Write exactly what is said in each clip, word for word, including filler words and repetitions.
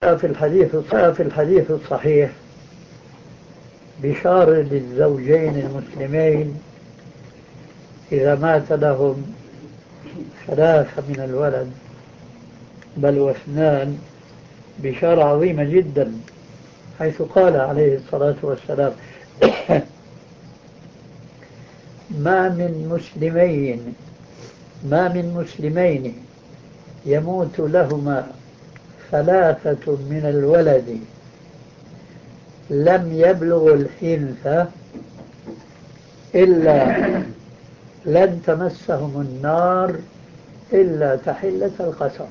في الحديث في الحديث الصحيح بشارة للزوجين المسلمين إذا مات لهم ثلاثة من الولد بل واثنان، بشارة عظيمة جدا، حيث قال عليه الصلاة والسلام: ما من مسلمين ما من مسلمين يموت لهما ثلاثة من الولد لم يبلغوا الحنث إلا لن تمسهم النار إلا تحلة القسم.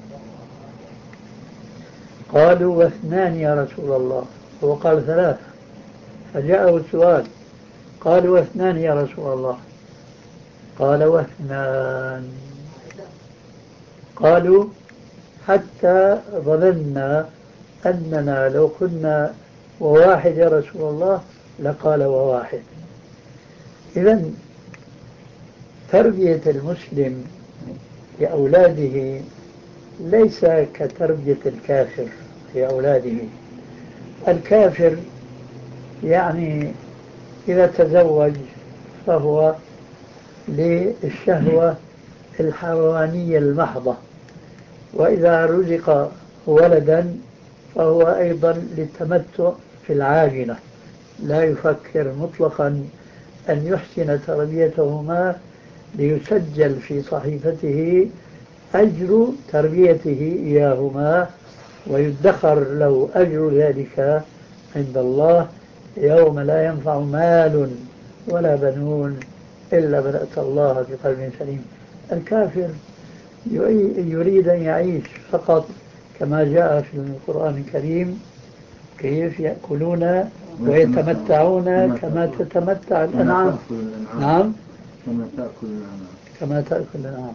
قالوا: واثنان يا رسول الله؟ هو قال ثلاثة، فجاءه السؤال، قالوا: واثنان يا رسول الله؟ قال: واثنان. قالوا: حتى ظننا أننا لو كنا وواحد يا رسول الله لقال وواحد. إذن تربية المسلم لأولاده ليس كتربية الكافر لأولاده. الكافر يعني إذا تزوج فهو للشهوة الحيوانية المحضة، وإذا رزق ولدا فهو أيضا للتمتع في العاجلة، لا يفكر مطلقا أن يحسن تربيتهما ليسجل في صحيفته أجر تربيته إياهما، ويدخر له أجر ذلك عند الله يوم لا ينفع مال ولا بنون إلا من أتى الله بقلب سليم. الكافر يريد أن يعيش فقط كما جاء في القرآن الكريم: كيف يأكلون ويتمتعون كما تتمتع الأنعام. نعم، كما تأكل الأنعام كما تأكل الأنعام.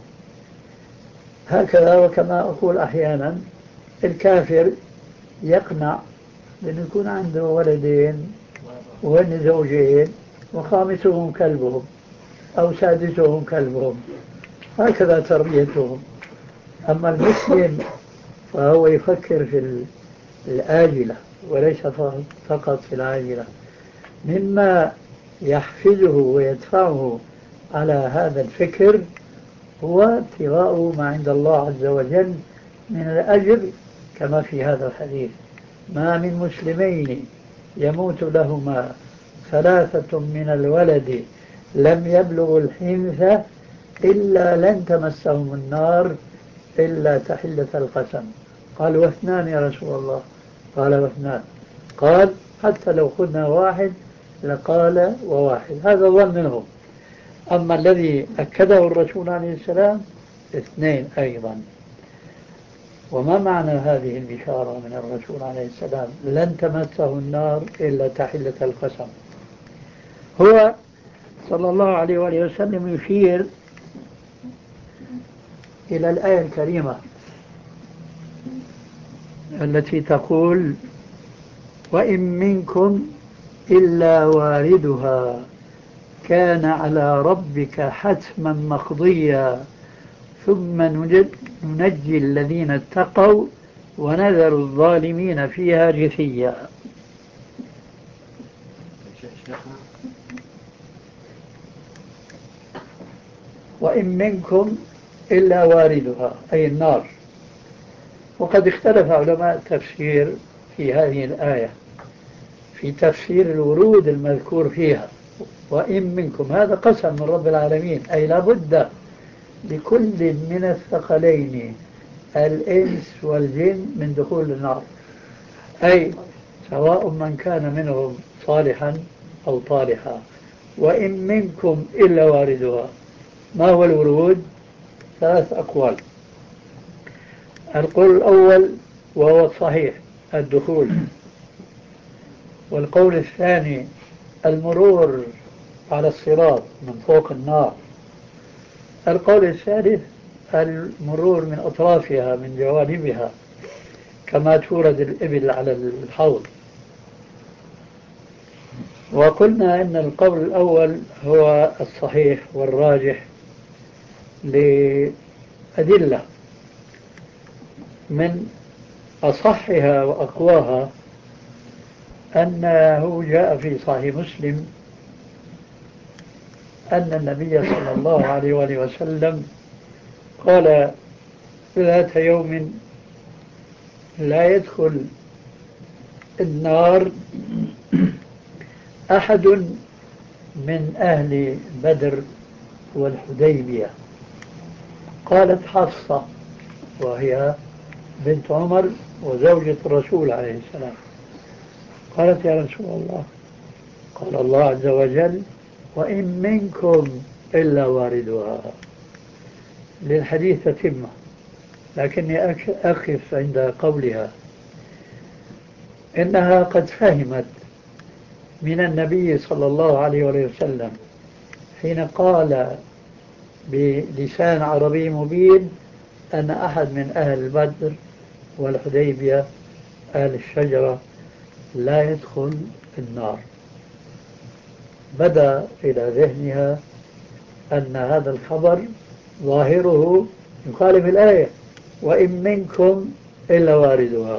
هكذا. وكما أقول أحيانا الكافر يقنع بأن يكون عنده ولدين وهن زوجين وخامسهم كلبهم أو سادسهم كلبهم، هكذا تربيتهم. أما المسلم فهو يفكر في الآجلة وليس فقط في العاجلة. مما يحفزه ويدفعه على هذا الفكر هو ابتغاء ما عند الله عز وجل من الأجر، كما في هذا الحديث: ما من مسلمين يموت لهما ثلاثة من الولد لم يبلغوا الحنث إلا لن تمسهم النار إلا تحلة القسم. قال: واثنان يا رسول الله؟ قال: واثنان. قال: حتى لو كنا واحد لقال وواحد. هذا ظن منهم. أما الذي أكده الرسول عليه السلام اثنين أيضا. وما معنى هذه البشارة من الرسول عليه السلام: لن تمسه النار إلا تحلة القسم؟ هو صلى الله عليه وآله وسلم يشير إلى الآية الكريمة التي تقول: وإن منكم إلا واردها كان على ربك حتما مقضيا ثم ننجي الذين اتقوا ونذر الظالمين فيها جثيا. وإن منكم إلا واردها أي النار. وقد اختلف علماء التفسير في هذه الآية في تفسير الورود المذكور فيها. وإن منكم هذا قسم من رب العالمين، أي لابد لكل من الثقلين الإنس والجن من دخول النار، أي سواء من كان منهم صالحا أو طالحا. وإن منكم إلا واردها. ما هو الورود؟ ثلاث أقوال. القول الأول وهو الصحيح الدخول، والقول الثاني المرور على الصراط من فوق النار، القول الثالث المرور من أطرافها من جوانبها كما تورد الإبل على الحوض. وقلنا أن القول الأول هو الصحيح والراجح لأدلة. من أصحها وأقواها أنه جاء في صحيح مسلم أن النبي صلى الله عليه وآله وسلم قال ذات يوم: لا يدخل النار أحد من أهل بدر والحديبية. قالت حفصة، وهي بنت عمر وزوجة الرسول عليه السلام، قالت: يا رسول الله، قال الله عز وجل: وإن منكم إلا واردها. للحديث تتمة، لكني أقف عند قولها إنها قد فهمت من النبي صلى الله عليه وسلم حين قال بلسان عربي مبين أن أحد من أهل بدر والحديبية أهل الشجرة لا يدخل النار، بدا إلى ذهنها أن هذا الخبر ظاهره يخالف الآية: وإن منكم إلا واردها.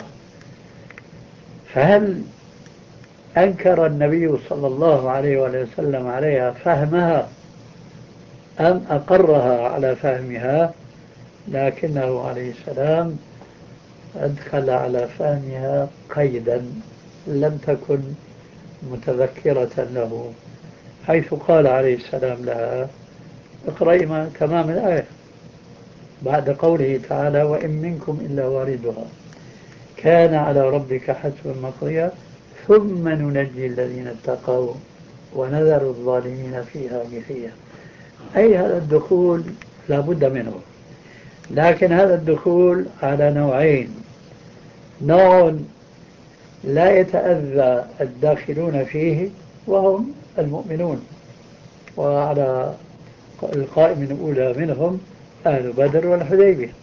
فهل أنكر النبي صلى الله عليه وسلم عليها فهمها أم أقرها على فهمها؟ لكنه عليه السلام أدخل على فهمها قيدا لم تكن متذكرة له، حيث قال عليه السلام لها: اقرأي ما تمام الآية بعد قوله تعالى: وإن منكم إلا واردها كان على ربك حتما مقضيا ثم ننجي الذين اتقوا ونذر الظالمين فيها جثيا. أي هذا الدخول لا بد منه، لكن هذا الدخول على نوعين: نوع لا يتأذى الداخلون فيه وهم المؤمنون، وعلى القائم الأولى منهم أهل بدر والحديبية.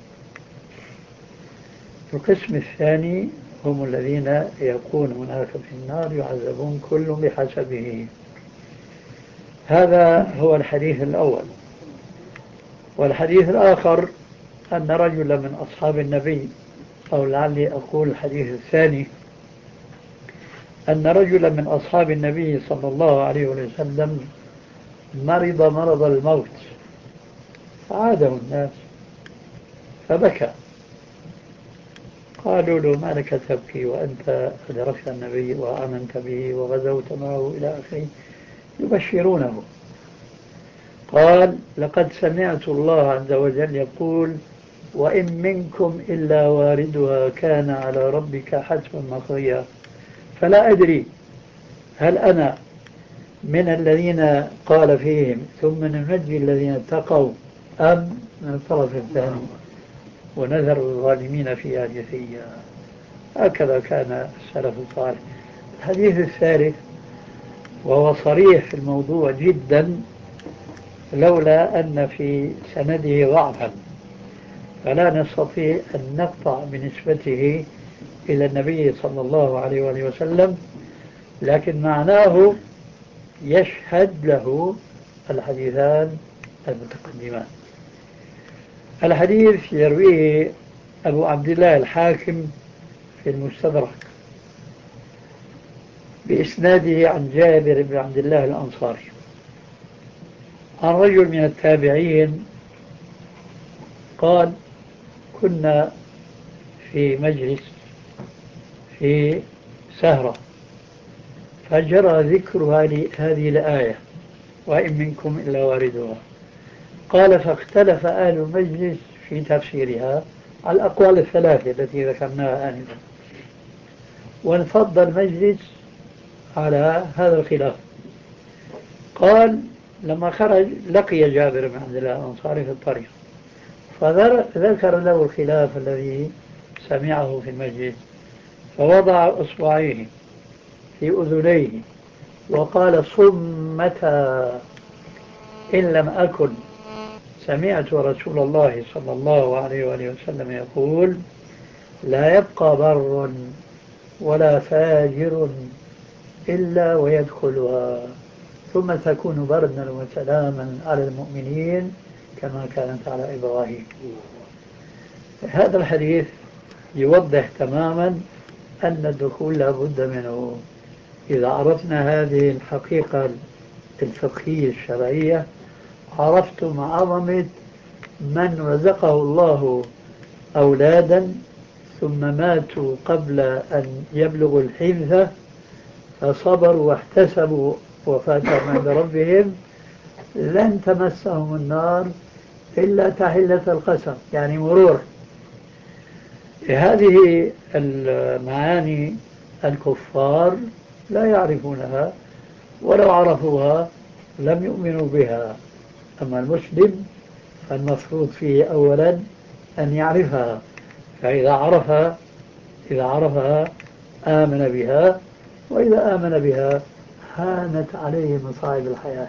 القسم الثاني هم الذين يكون هناك في النار يعذبون كل بحسبه. هذا هو الحديث الأول. والحديث الآخر أن رجلا من أصحاب النبي، أو لعلي أقول الحديث الثاني، أن رجلا من أصحاب النبي صلى الله عليه وسلم مرض مرض الموت فعاده الناس فبكى. قالوا له: ما لك تبكي وأنت أدركت النبي وآمنت به وغزوت معه إلى آخره، يبشرونه. قال: لقد سمعت الله عز وجل يقول: وإن منكم إلا واردها كان على ربك حتما مقضيا. فلا أدري هل أنا من الذين قال فيهم ثم ننجي الذين اتقوا أم من الطرف الثاني ونذر الظالمين فيها جثيا. هكذا كان السلف الصالح. الحديث الثالث وهو صريح في الموضوع جدا، لولا أن في سنده ضعفا فلا نستطيع أن نقطع بنسبته إلى النبي صلى الله عليه وآله وسلم، لكن معناه يشهد له الحديثان المتقدمان. الحديث يرويه أبو عبد الله الحاكم في المستدرك بإسناده عن جابر بن عبد الله الأنصاري عن رجل من التابعين قال: كنا في مجلس في سهرة فجرى ذكر هذه الآية: وإن منكم إلا واردها. قال: فاختلف أهل المجلس في تفسيرها على الأقوال الثلاثة التي ذكرناها آنفا، وانفض المجلس على هذا الخلاف. قال: لما خرج لقي جابر بن عبد الله الأنصاري في الطريق فذكر له الخلاف الذي سمعه في المجلس، فوضع أصبعيه في أذنيه وقال: صمتا إن لم أكن سمعت رسول الله صلى الله عليه وآله وسلم يقول: لا يبقى بر ولا فاجر إلا ويدخلها ثم تكون بردا وسلاما على المؤمنين كما كانت على إبراهيم. هذا الحديث يوضح تماما أن الدخول لا بد منه. إذا عرفنا هذه الحقيقة الفقهية الشرعية عرفتم عظمة من رزقه الله أولادا ثم ماتوا قبل أن يبلغوا الحنثة فصبروا واحتسبوا وفاتهم عند ربهم لن تمسهم النار إلا تحلة القسم، يعني مرور. هذه المعاني الكفار لا يعرفونها، ولو عرفوها لم يؤمنوا بها. أما المسلم فالمفروض فيه أولا أن يعرفها، فإذا عرفها إذا عرفها آمن بها، وإذا آمن بها هانت عليه مصائب الحياة،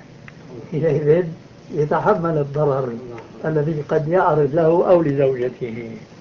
حينئذ يتحمل الضرر الذي قد يعرض له أو لزوجته.